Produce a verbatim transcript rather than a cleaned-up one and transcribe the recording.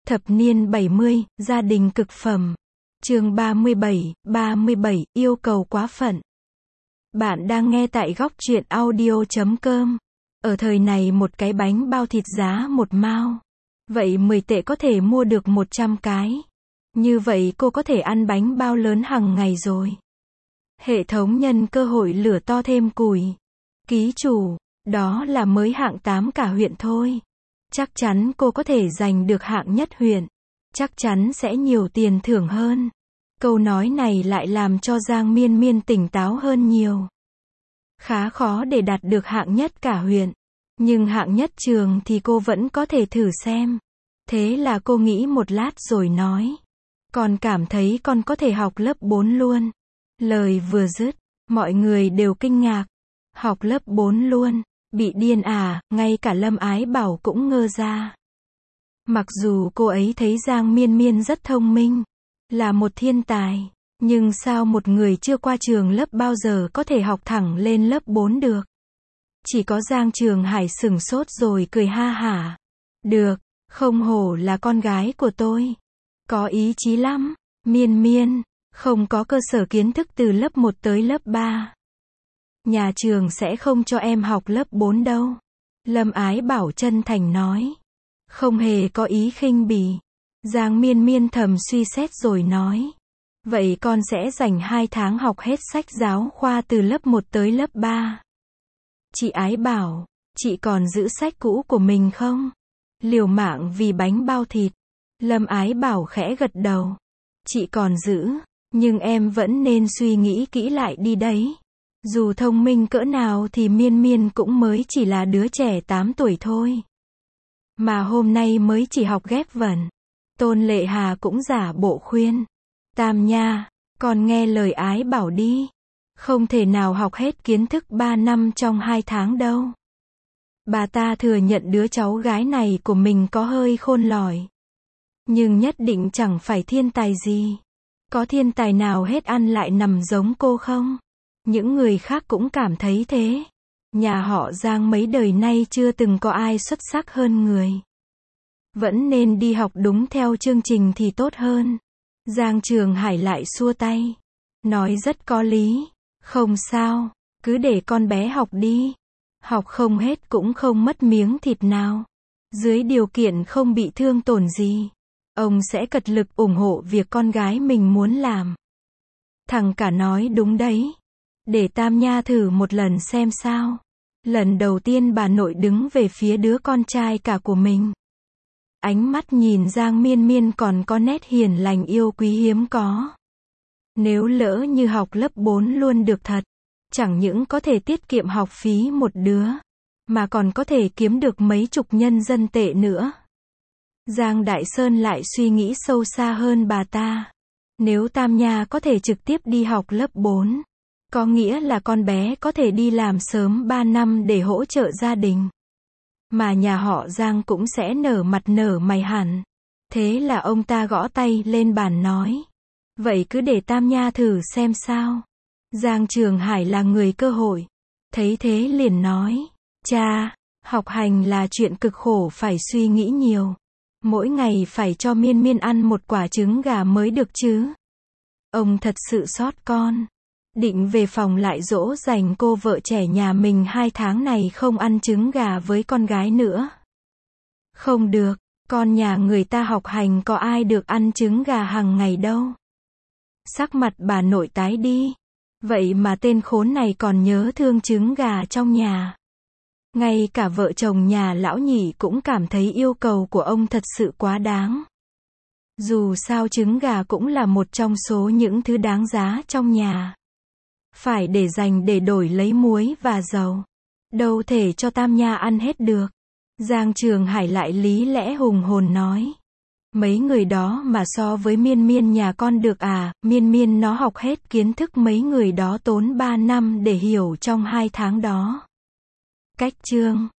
Thập niên bảy mươi, gia đình cực phẩm. Chương ba mươi bảy, ba mươi bảy, yêu cầu quá phận. Bạn đang nghe tại góc truyện audio chấm com. Ở thời này một cái bánh bao thịt giá một mao. Vậy mười tệ có thể mua được một trăm cái. Như vậy cô có thể ăn bánh bao lớn hàng ngày rồi. Hệ thống nhân cơ hội lửa to thêm củi. Ký chủ, đó là mới hạng tám cả huyện thôi. Chắc chắn cô có thể giành được hạng nhất huyện. Chắc chắn sẽ nhiều tiền thưởng hơn. Câu nói này lại làm cho Giang Miên Miên tỉnh táo hơn nhiều. Khá khó để đạt được hạng nhất cả huyện. Nhưng hạng nhất trường thì cô vẫn có thể thử xem. Thế là cô nghĩ một lát rồi nói. Con cảm thấy con có thể học lớp bốn luôn. Lời vừa dứt, mọi người đều kinh ngạc. Học lớp bốn luôn. Bị điên à, ngay cả Lâm Ái Bảo cũng ngơ ra. Mặc dù cô ấy thấy Giang Miên Miên rất thông minh, là một thiên tài, nhưng sao một người chưa qua trường lớp bao giờ có thể học thẳng lên lớp bốn được. Chỉ có Giang Trường Hải sửng sốt rồi cười ha hả. Được, không hổ là con gái của tôi. Có ý chí lắm, Miên Miên, không có cơ sở kiến thức từ lớp một tới lớp ba. Nhà trường sẽ không cho em học lớp bốn đâu. Lâm Ái Bảo chân thành nói. Không hề có ý khinh bỉ. Giang Miên Miên thầm suy xét rồi nói. Vậy con sẽ dành hai tháng học hết sách giáo khoa từ lớp một tới lớp ba. Chị Ái Bảo, chị còn giữ sách cũ của mình không? Liều mạng vì bánh bao thịt. Lâm Ái Bảo khẽ gật đầu. Chị còn giữ, nhưng em vẫn nên suy nghĩ kỹ lại đi đấy. Dù thông minh cỡ nào thì Miên Miên cũng mới chỉ là đứa trẻ tám tuổi thôi. Mà hôm nay mới chỉ học ghép vần. Tôn Lệ Hà cũng giả bộ khuyên. Tam Nha, con nghe lời Ái Bảo đi. Không thể nào học hết kiến thức ba năm trong hai tháng đâu. Bà ta thừa nhận đứa cháu gái này của mình có hơi khôn lỏi. Nhưng nhất định chẳng phải thiên tài gì. Có thiên tài nào hết ăn lại nằm giống cô không? Những người khác cũng cảm thấy thế. Nhà họ Giang mấy đời nay chưa từng có ai xuất sắc hơn người. Vẫn nên đi học đúng theo chương trình thì tốt hơn. Giang Trường Hải lại xua tay. Nói rất có lý. Không sao, cứ để con bé học đi. Học không hết cũng không mất miếng thịt nào. Dưới điều kiện không bị thương tổn gì, ông sẽ cật lực ủng hộ việc con gái mình muốn làm. Thằng cả nói đúng đấy. Để Tam Nha thử một lần xem sao. Lần đầu tiên bà nội đứng về phía đứa con trai cả của mình. Ánh mắt nhìn Giang Miên Miên còn có nét hiền lành yêu quý hiếm có. Nếu lỡ như học lớp bốn luôn được thật, chẳng những có thể tiết kiệm học phí một đứa, mà còn có thể kiếm được mấy chục nhân dân tệ nữa. Giang Đại Sơn lại suy nghĩ sâu xa hơn bà ta. Nếu Tam Nha có thể trực tiếp đi học lớp bốn, có nghĩa là con bé có thể đi làm sớm ba năm để hỗ trợ gia đình. Mà nhà họ Giang cũng sẽ nở mặt nở mày hẳn. Thế là ông ta gõ tay lên bàn nói. Vậy cứ để Tam Nha thử xem sao. Giang Trường Hải là người cơ hội. Thấy thế liền nói. Cha, học hành là chuyện cực khổ phải suy nghĩ nhiều. Mỗi ngày phải cho Miên Miên ăn một quả trứng gà mới được chứ. Ông thật sự xót con. Định về phòng lại dỗ dành cô vợ trẻ nhà mình hai tháng này không ăn trứng gà với con gái nữa. Không được, con nhà người ta học hành có ai được ăn trứng gà hàng ngày đâu. Sắc mặt bà nội tái đi. Vậy mà tên khốn này còn nhớ thương trứng gà trong nhà. Ngay cả vợ chồng nhà lão nhị cũng cảm thấy yêu cầu của ông thật sự quá đáng. Dù sao trứng gà cũng là một trong số những thứ đáng giá trong nhà. Phải để dành để đổi lấy muối và dầu. Đâu thể cho Tam Nha ăn hết được. Giang Trường Hải lại lý lẽ hùng hồn nói. Mấy người đó mà so với Miên Miên nhà con được à, Miên Miên nó học hết kiến thức mấy người đó tốn ba năm để hiểu trong hai tháng đó. Cách chương